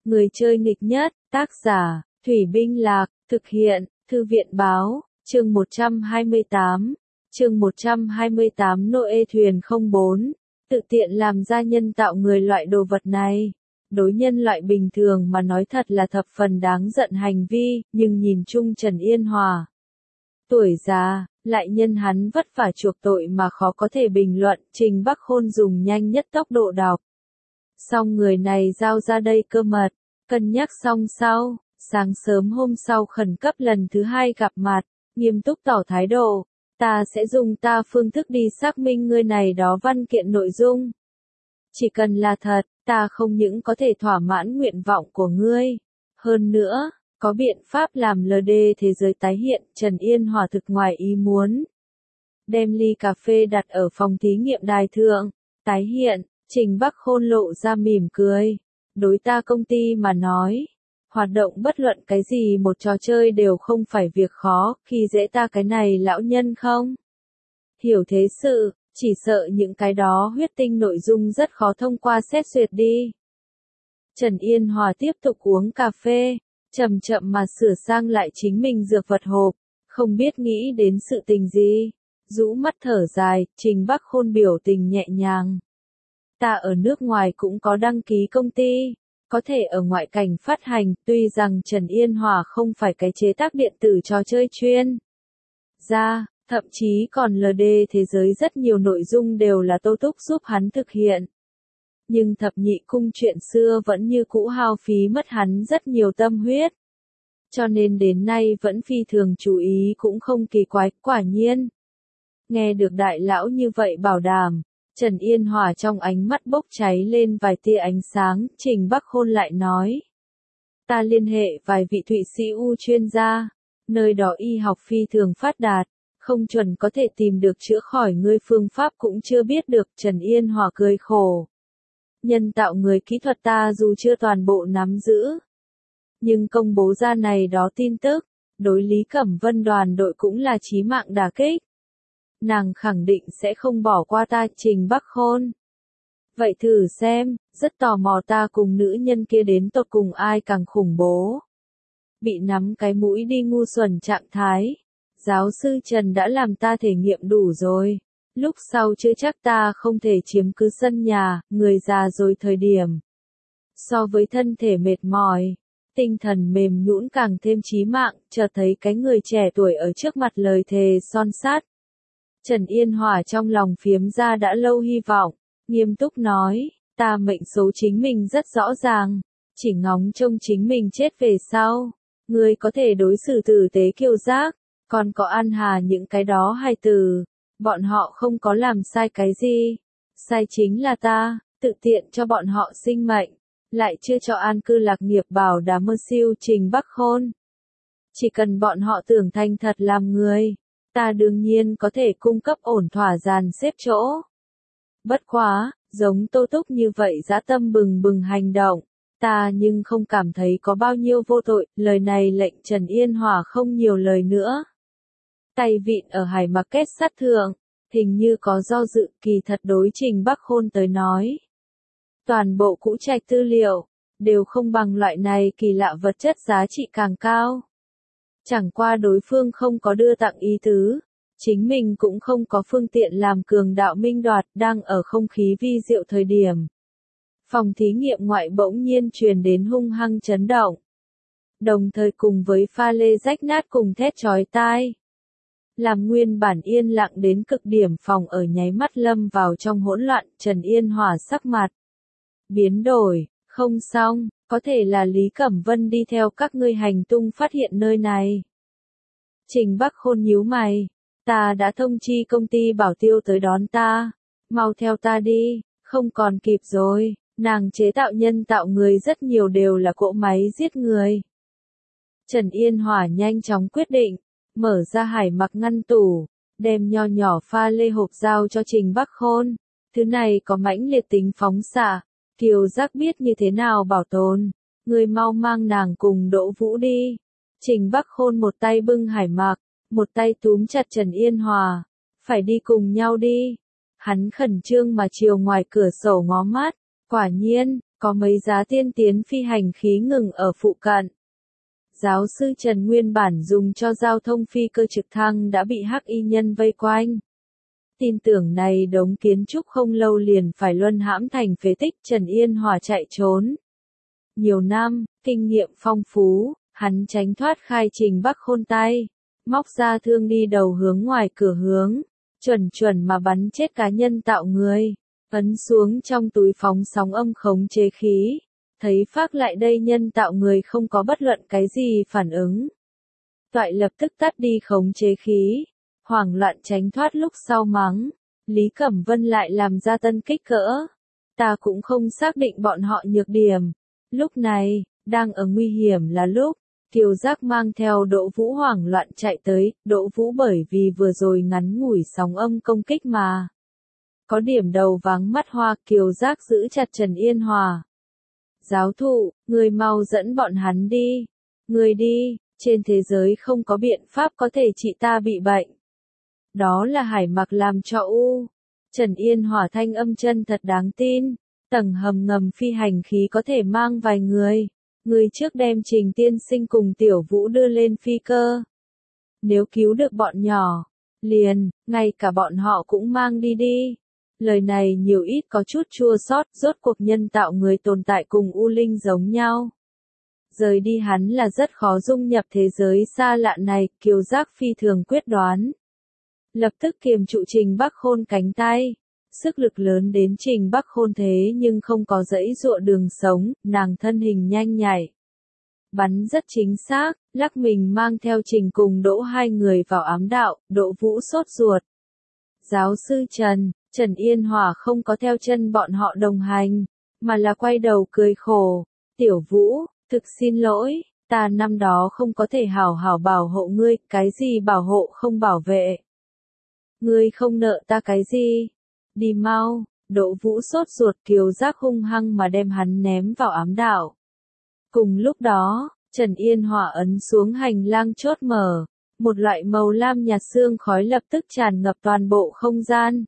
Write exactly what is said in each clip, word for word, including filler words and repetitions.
Người chơi nghịch nhất, tác giả, Thủy Binh Lạc, thực hiện, Thư viện Báo, chương một trăm hai mươi tám, chương một trăm hai mươi tám Noe thuyền không bốn, tự tiện làm ra nhân tạo người loại đồ vật này. Đối nhân loại bình thường mà nói thật là thập phần đáng giận hành vi, nhưng nhìn chung Trần Yên Hòa. Tuổi già, lại nhân hắn vất vả chuộc tội mà khó có thể bình luận, Trình Bắc Khôn dùng nhanh nhất tốc độ đọc. Xong người này giao ra đây cơ mật, cân nhắc xong sau, sáng sớm hôm sau khẩn cấp lần thứ hai gặp mặt, nghiêm túc tỏ thái độ, ta sẽ dùng ta phương thức đi xác minh ngươi này đó văn kiện nội dung. Chỉ cần là thật, ta không những có thể thỏa mãn nguyện vọng của ngươi, hơn nữa, có biện pháp làm lờ đê thế giới tái hiện. Trần Yên Hòa thực ngoài ý muốn. Đem ly cà phê đặt ở phòng thí nghiệm đài thượng, tái hiện, Trình Bắc Khôn lộ ra mỉm cười. Đối ta công ty mà nói, hoạt động bất luận cái gì một trò chơi đều không phải việc khó, khi dễ ta cái này lão nhân không? Hiểu thế sự, chỉ sợ những cái đó huyết tinh nội dung rất khó thông qua xét duyệt đi. Trần Yên Hòa tiếp tục uống cà phê, chậm chậm mà sửa sang lại chính mình dược vật hộp, không biết nghĩ đến sự tình gì. Rũ mắt thở dài, Trình Bắc Khôn biểu tình nhẹ nhàng. Ta ở nước ngoài cũng có đăng ký công ty, có thể ở ngoại cảnh phát hành, tuy rằng Trần Yên Hòa không phải cái chế tác điện tử trò chơi chuyên gia, thậm chí còn lờ đê thế giới rất nhiều nội dung đều là Tô Túc giúp hắn thực hiện. Nhưng thập nhị cung chuyện xưa vẫn như cũ hao phí mất hắn rất nhiều tâm huyết. Cho nên đến nay vẫn phi thường chú ý cũng không kỳ quái, quả nhiên. Nghe được đại lão như vậy bảo đảm, Trần Yên Hòa trong ánh mắt bốc cháy lên vài tia ánh sáng, Trình Bắc Khôn lại nói. Ta liên hệ vài vị Thụy Sĩ U chuyên gia, nơi đó y học phi thường phát đạt, không chuẩn có thể tìm được chữa khỏi ngươi phương pháp cũng chưa biết được. Trần Yên Hòa cười khổ. Nhân tạo người kỹ thuật ta dù chưa toàn bộ nắm giữ, nhưng công bố ra này đó tin tức, đối Lý Cẩm Vân đoàn đội cũng là chí mạng đả kích. Nàng khẳng định sẽ không bỏ qua ta. Trình Bắc Khôn. Vậy thử xem, rất tò mò ta cùng nữ nhân kia đến tột cùng ai càng khủng bố. Bị nắm cái mũi đi ngu xuẩn trạng thái. Giáo sư Trần đã làm ta thể nghiệm đủ rồi. Lúc sau chưa chắc ta không thể chiếm cứ sân nhà, người già rồi thời điểm. So với thân thể mệt mỏi, tinh thần mềm nhũn càng thêm chí mạng, chợt thấy cái người trẻ tuổi ở trước mặt lời thề son sắt. Trần Yên Hòa trong lòng phiếm ra đã lâu hy vọng, nghiêm túc nói, ta mệnh số chính mình rất rõ ràng, chỉ ngóng trông chính mình chết về sau. Ngươi có thể đối xử tử tế kiêu giác, còn có An Hà những cái đó hài tử, bọn họ không có làm sai cái gì. Sai chính là ta, tự tiện cho bọn họ sinh mệnh, lại chưa cho an cư lạc nghiệp bảo đảm mơ siêu. Trình Bắc Khôn. Chỉ cần bọn họ tưởng thành thật làm người, ta đương nhiên có thể cung cấp ổn thỏa dàn xếp chỗ. Bất quá, giống Tô Túc như vậy dã tâm bừng bừng hành động, ta nhưng không cảm thấy có bao nhiêu vô tội. Lời này lệnh Trần Yên Hòa không nhiều lời nữa. Tay vịn ở hải mặc kết sắt thượng, hình như có do dự. Kỳ thật đối Trình Bắc Khôn tới nói, toàn bộ cũ trạch tư liệu, đều không bằng loại này kỳ lạ vật chất giá trị càng cao. Chẳng qua đối phương không có đưa tặng ý tứ, chính mình cũng không có phương tiện làm cường đạo minh đoạt. Đang ở không khí vi diệu thời điểm, phòng thí nghiệm ngoại bỗng nhiên truyền đến hung hăng chấn động. Đồng thời cùng với pha lê rách nát cùng thét chói tai. Làm nguyên bản yên lặng đến cực điểm phòng ở nháy mắt lâm vào trong hỗn loạn. Trần Yên Hòa sắc mặt biến đổi, không xong, có thể là Lý Cẩm Vân đi theo các ngươi hành tung phát hiện nơi này. Trình Bắc Khôn nhíu mày, ta đã thông chi công ty bảo tiêu tới đón ta, mau theo ta đi, không còn kịp rồi. Nàng chế tạo nhân tạo người rất nhiều đều là cỗ máy giết người. Trần Yên Hòa nhanh chóng quyết định, mở ra hải mặc ngăn tủ, đem nho nhỏ pha lê hộp giao cho Trình Bắc Khôn. Thứ này có mãnh liệt tính phóng xạ, Kiều Giác biết như thế nào bảo tồn, người mau mang nàng cùng Đỗ Vũ đi. Trình Bắc Khôn một tay bưng hải mặc, một tay túm chặt Trần Yên Hòa, phải đi cùng nhau đi. Hắn khẩn trương mà chiều ngoài cửa sổ ngó mắt, quả nhiên, Có mấy giá tiên tiến phi hành khí ngừng ở phụ cận. Giáo sư Trần nguyên bản dùng cho giao thông phi cơ trực thăng đã bị hắc y nhân vây quanh. Tin tưởng này đống kiến trúc không lâu liền phải luân hãm thành phế tích. Trần Yên Hòa chạy trốn. Nhiều năm, kinh nghiệm phong phú, hắn tránh thoát khai Trình Bắc Khôn tay, móc ra thương đi đầu hướng ngoài cửa hướng, chuẩn chuẩn mà bắn chết cá nhân tạo người, ấn xuống trong túi phóng sóng âm khống chế khí, thấy phát lại đây nhân tạo người không có bất luận cái gì phản ứng. Toại lập tức tắt đi khống chế khí, hoảng loạn tránh thoát lúc sau mắng, Lý Cẩm Vân lại làm ra tân kích cỡ. Ta cũng không xác định bọn họ nhược điểm. Lúc này, đang ở nguy hiểm là lúc, Kiều Giác mang theo Đỗ Vũ hoảng loạn chạy tới, Đỗ Vũ bởi vì vừa rồi ngắn ngủi sóng âm công kích mà. Có điểm đầu váng mắt hoa, Kiều Giác giữ chặt Trần Yên Hòa. Giáo thụ, người mau dẫn bọn hắn đi. Người đi, trên thế giới không có biện pháp có thể trị ta bị bệnh. Đó là Hải Mặc làm cho u. Trần Yên Hòa thanh âm chân thật đáng tin. Tầng hầm ngầm phi hành khí có thể mang vài người. Người trước đem Trình tiên sinh cùng Tiểu Vũ đưa lên phi cơ. Nếu cứu được bọn nhỏ, liền, ngay cả bọn họ cũng mang đi đi. Lời này nhiều ít có chút chua xót, rốt cuộc nhân tạo người tồn tại cùng U Linh giống nhau. Rời đi hắn là rất khó dung nhập thế giới xa lạ này, Kiều Giác phi thường quyết đoán. Lập tức kiềm trụ Trình Bắc Khôn cánh tay. Sức lực lớn đến Trình Bắc Khôn thế nhưng không có dãy dụa đường sống, nàng thân hình nhanh nhạy. Bắn rất chính xác, lắc mình mang theo Trình cùng Đỗ hai người vào ám đạo, Đỗ Vũ sốt ruột. Giáo sư Trần, Trần Yên Hòa không có theo chân bọn họ đồng hành, mà là quay đầu cười khổ. Tiểu Vũ, thực xin lỗi, ta năm đó không có thể hảo hảo bảo hộ ngươi, cái gì bảo hộ không bảo vệ. Ngươi không nợ ta cái gì. Đi mau, Đỗ Vũ sốt ruột, Kiều Giác hung hăng mà đem hắn ném vào ám đạo. Cùng lúc đó, Trần Yên Hòa ấn xuống hành lang chốt mở, một loại màu lam nhạt sương khói lập tức tràn ngập toàn bộ không gian.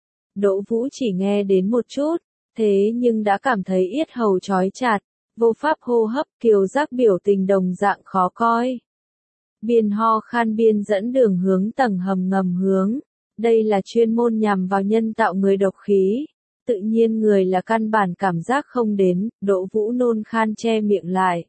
Đỗ Vũ chỉ nghe đến một chút, thế nhưng đã cảm thấy yết hầu chói chặt, vô pháp hô hấp, Kiều Giác biểu tình đồng dạng khó coi. Biên ho khan biên dẫn đường hướng tầng hầm ngầm hướng. Đây là chuyên môn nhằm vào nhân tạo người độc khí. Tự nhiên người là căn bản cảm giác không đến, Đỗ Vũ nôn khan che miệng lại.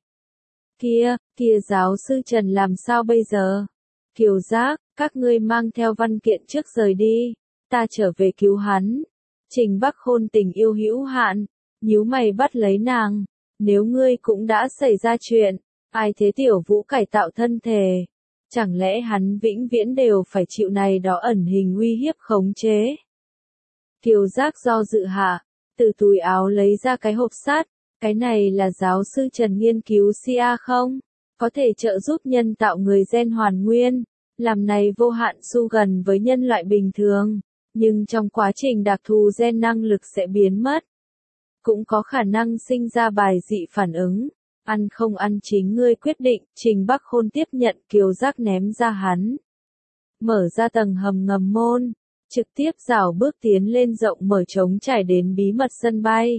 Kia, kia giáo sư Trần làm sao bây giờ? Kiều Giác, các ngươi mang theo văn kiện trước rời đi. Ta trở về cứu hắn. Trình Bắc Khôn tình yêu hữu hạn. Nhíu mày bắt lấy nàng. Nếu ngươi cũng đã xảy ra chuyện, ai thế Tiểu Vũ cải tạo thân thể? Chẳng lẽ hắn vĩnh viễn đều phải chịu này đó ẩn hình uy hiếp khống chế? Kiều Giác do dự hạ, từ túi áo lấy ra cái hộp sắt, cái này là giáo sư Trần nghiên cứu xê a không? Có thể trợ giúp nhân tạo người gen hoàn nguyên, làm này vô hạn su gần với nhân loại bình thường, nhưng trong quá trình đặc thù gen năng lực sẽ biến mất. Cũng có khả năng sinh ra bài dị phản ứng. Ăn không ăn chính ngươi quyết định, Trình Bắc Khôn tiếp nhận Kiều Giác ném ra hắn. Mở ra tầng hầm ngầm môn, trực tiếp rảo bước tiến lên rộng mở trống trải đến bí mật sân bay.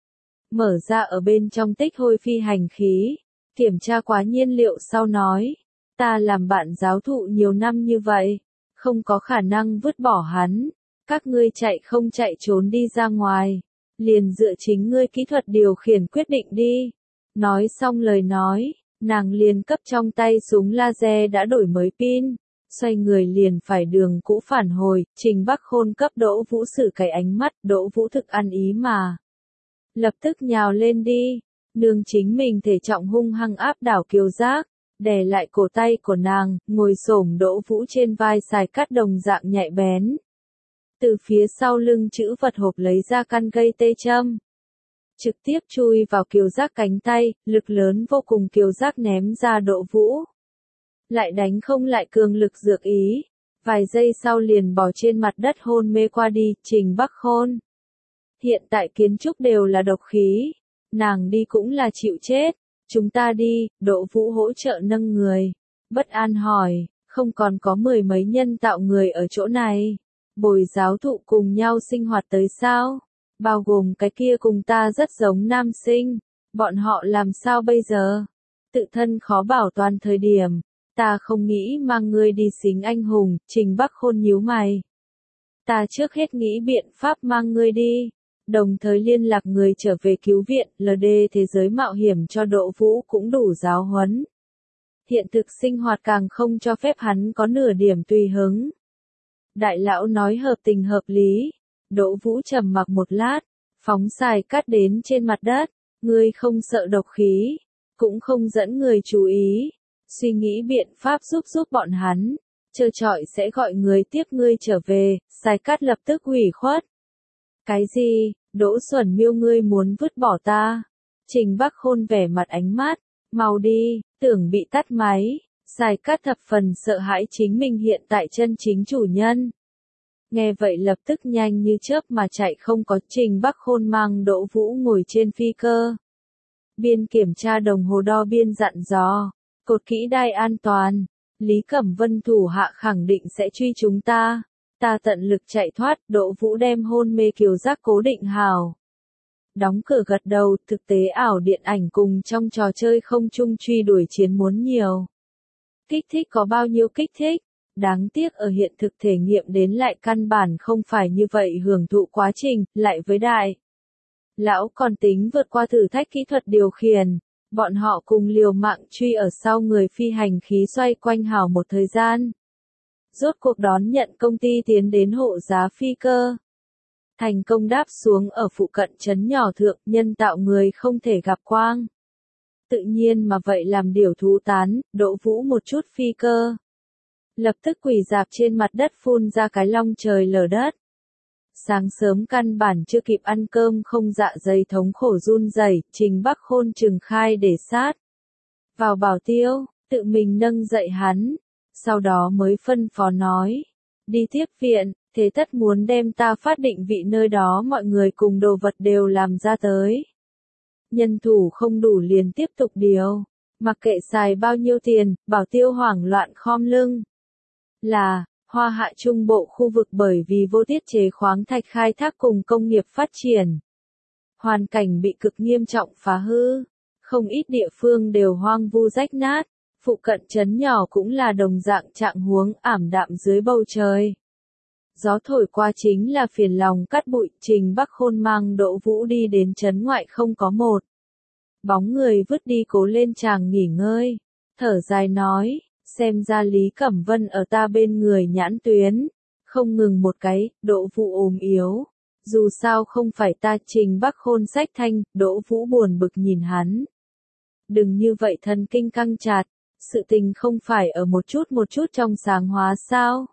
Mở ra ở bên trong tích hôi phi hành khí, kiểm tra quá nhiên liệu sau nói. Ta làm bạn giáo thụ nhiều năm như vậy, không có khả năng vứt bỏ hắn. Các ngươi chạy không chạy trốn đi ra ngoài, liền dựa chính ngươi kỹ thuật điều khiển quyết định đi. Nói xong lời nói, nàng liền cấp trong tay súng laser đã đổi mới pin, xoay người liền phải đường cũ phản hồi, Trình Bắc Khôn cấp Đỗ Vũ sử cái ánh mắt, Đỗ Vũ thực ăn ý mà. Lập tức nhào lên đi, nương chính mình thể trọng hung hăng áp đảo Kiều Giác, đè lại cổ tay của nàng, ngồi xổm Đỗ Vũ trên vai xài cắt đồng dạng nhạy bén. Từ phía sau lưng chữ vật hộp lấy ra căn gây tê châm. Trực tiếp chui vào Kiều Giác cánh tay, lực lớn vô cùng Kiều Giác ném ra Đỗ Vũ. Lại đánh không lại cường lực dược ý. Vài giây sau liền bỏ trên mặt đất hôn mê qua đi, Trình Bắc Khôn. Hiện tại kiến trúc đều là độc khí. Nàng đi cũng là chịu chết. Chúng ta đi, Đỗ Vũ hỗ trợ nâng người. Bất an hỏi, không còn có mười mấy nhân tạo người ở chỗ này. Bồi giáo thụ cùng nhau sinh hoạt tới sao? bao gồm cái kia cùng ta rất giống nam sinh, bọn họ làm sao bây giờ? Tự thân khó bảo toàn thời điểm, ta không nghĩ mang ngươi đi xính anh hùng, Trình Bắc Khôn nhíu mày. Ta trước hết nghĩ biện pháp mang ngươi đi, đồng thời liên lạc người trở về cứu viện, lờ đê thế giới mạo hiểm cho Đỗ Vũ cũng đủ giáo huấn. Hiện thực sinh hoạt càng không cho phép hắn có nửa điểm tùy hứng. Đại lão nói hợp tình hợp lý, Đỗ Vũ trầm mặc một lát, phóng xài cát đến trên mặt đất, ngươi không sợ độc khí, cũng không dẫn người chú ý, suy nghĩ biện pháp giúp giúp bọn hắn, trơ trọi sẽ gọi người tiếp ngươi trở về, xài cát lập tức hủy khuất. Cái gì, Đỗ Xuẩn Miêu ngươi muốn vứt bỏ ta? Trình Bắc Khôn vẻ mặt ánh mát, mau đi, tưởng bị tắt máy, xài cát thập phần sợ hãi chính mình hiện tại chân chính chủ nhân. Nghe vậy lập tức nhanh như chớp mà chạy không có. Trình Bắc Khôn mang Đỗ Vũ ngồi trên phi cơ. Biên kiểm tra đồng hồ đo biên dặn dò, cột kỹ đai an toàn, Lý Cẩm Vân thủ hạ khẳng định sẽ truy chúng ta. Ta tận lực chạy thoát, Đỗ Vũ đem hôn mê kiều giác cố định hào. Đóng cửa gật đầu, thực tế ảo điện ảnh cùng trong trò chơi không chung truy đuổi chiến muốn nhiều. Kích thích có bao nhiêu kích thích, đáng tiếc ở hiện thực thể nghiệm đến lại căn bản không phải như vậy hưởng thụ quá trình, lại với đại. Lão còn tính vượt qua thử thách kỹ thuật điều khiển, bọn họ cùng liều mạng truy ở sau người phi hành khí xoay quanh hào một thời gian. Rốt cuộc đón nhận công ty tiến đến hộ giá phi cơ. Thành công đáp xuống ở phụ cận trấn nhỏ thượng, nhân tạo người không thể gặp quang. Tự nhiên mà vậy làm điều thú tán, Đỗ Vũ một chút phi cơ. Lập tức quỳ dạp trên mặt đất phun ra cái long trời lở đất. Sáng sớm căn bản chưa kịp ăn cơm không dạ dày thống khổ run rẩy, Trình Bắc Khôn trừng khai để sát. Vào bảo tiêu, tự mình nâng dậy hắn. Sau đó mới phân phó nói. Đi tiếp viện, thế tất muốn đem ta phát định vị nơi đó mọi người cùng đồ vật đều làm ra tới. Nhân thủ không đủ liền tiếp tục điều. Mặc kệ xài bao nhiêu tiền, bảo tiêu hoảng loạn khom lưng. Là, Hoa Hạ Trung Bộ khu vực bởi vì vô tiết chế khoáng thạch khai thác cùng công nghiệp phát triển. Hoàn cảnh bị cực nghiêm trọng phá hư. Không ít địa phương đều hoang vu rách nát. Phụ cận trấn nhỏ cũng là đồng dạng trạng huống ảm đạm dưới bầu trời. Gió thổi qua chính là phiền lòng cắt bụi. Trình Bắc Khôn mang Đỗ Vũ đi đến trấn ngoại không có một. Bóng người vứt đi cố lên chàng nghỉ ngơi. Thở dài nói, xem ra Lý Cẩm Vân ở ta bên người nhãn tuyến. Không ngừng một cái, Đỗ Vũ ốm yếu. Dù sao không phải ta. Trình Bắc Khôn xách thanh, Đỗ Vũ buồn bực nhìn hắn. Đừng như vậy thần kinh căng chặt. Sự tình không phải ở một chút một chút trong sáng hóa sao?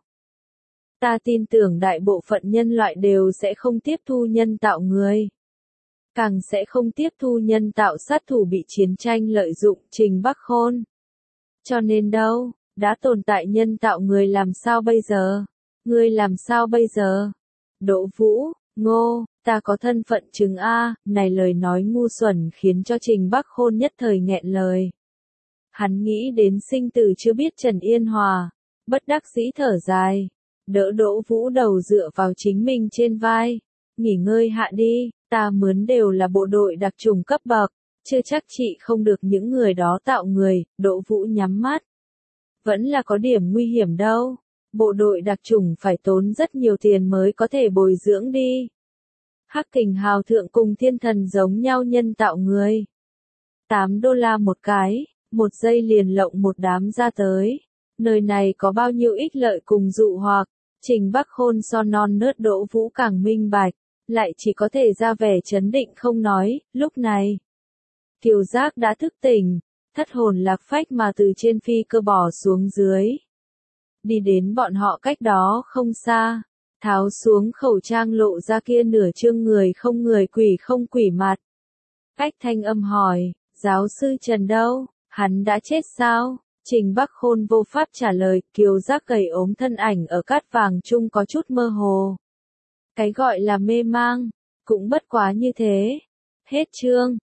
Ta tin tưởng đại bộ phận nhân loại đều sẽ không tiếp thu nhân tạo người. Càng sẽ không tiếp thu nhân tạo sát thủ bị chiến tranh lợi dụng. Trình Bắc Khôn. Cho nên đâu, đã tồn tại nhân tạo người làm sao bây giờ? Ngươi làm sao bây giờ? Đỗ Vũ, Ngô, ta có thân phận chứng A, này lời nói ngu xuẩn khiến cho Trình Bắc Khôn nhất thời nghẹn lời. Hắn nghĩ đến sinh tử chưa biết Trần Yên Hòa, bất đắc dĩ thở dài, đỡ Đỗ Vũ đầu dựa vào chính mình trên vai, nghỉ ngơi hạ đi, ta mướn đều là bộ đội đặc trùng cấp bậc, chưa chắc chị không được những người đó tạo người. Đỗ Vũ nhắm mắt, vẫn là có điểm nguy hiểm đâu, bộ đội đặc trùng phải tốn rất nhiều tiền mới có thể bồi dưỡng đi. Hắc Kình Hào thượng cùng thiên thần giống nhau nhân tạo người, tám đô la một cái. Một giây liền lộng một đám ra tới. Nơi này có bao nhiêu ích lợi cùng dụ hoặc. Trình Bắc Khôn so non nớt Đỗ Vũ càng minh bạch. Lại chỉ có thể ra vẻ chấn định không nói. Lúc này, Kiều Giác đã thức tỉnh. Thất hồn lạc phách mà từ trên phi cơ bò xuống dưới. Đi đến bọn họ cách đó không xa. Tháo xuống khẩu trang lộ ra kia nửa trương người không người quỷ không quỷ mặt. Cách thanh âm hỏi, giáo sư Trần đâu? Hắn đã chết sao? Trình Bắc Khôn vô pháp trả lời. Kiều Giác gầy ốm thân ảnh ở cát vàng chung có chút mơ hồ. Cái gọi là mê mang, cũng bất quá như thế. Hết chương.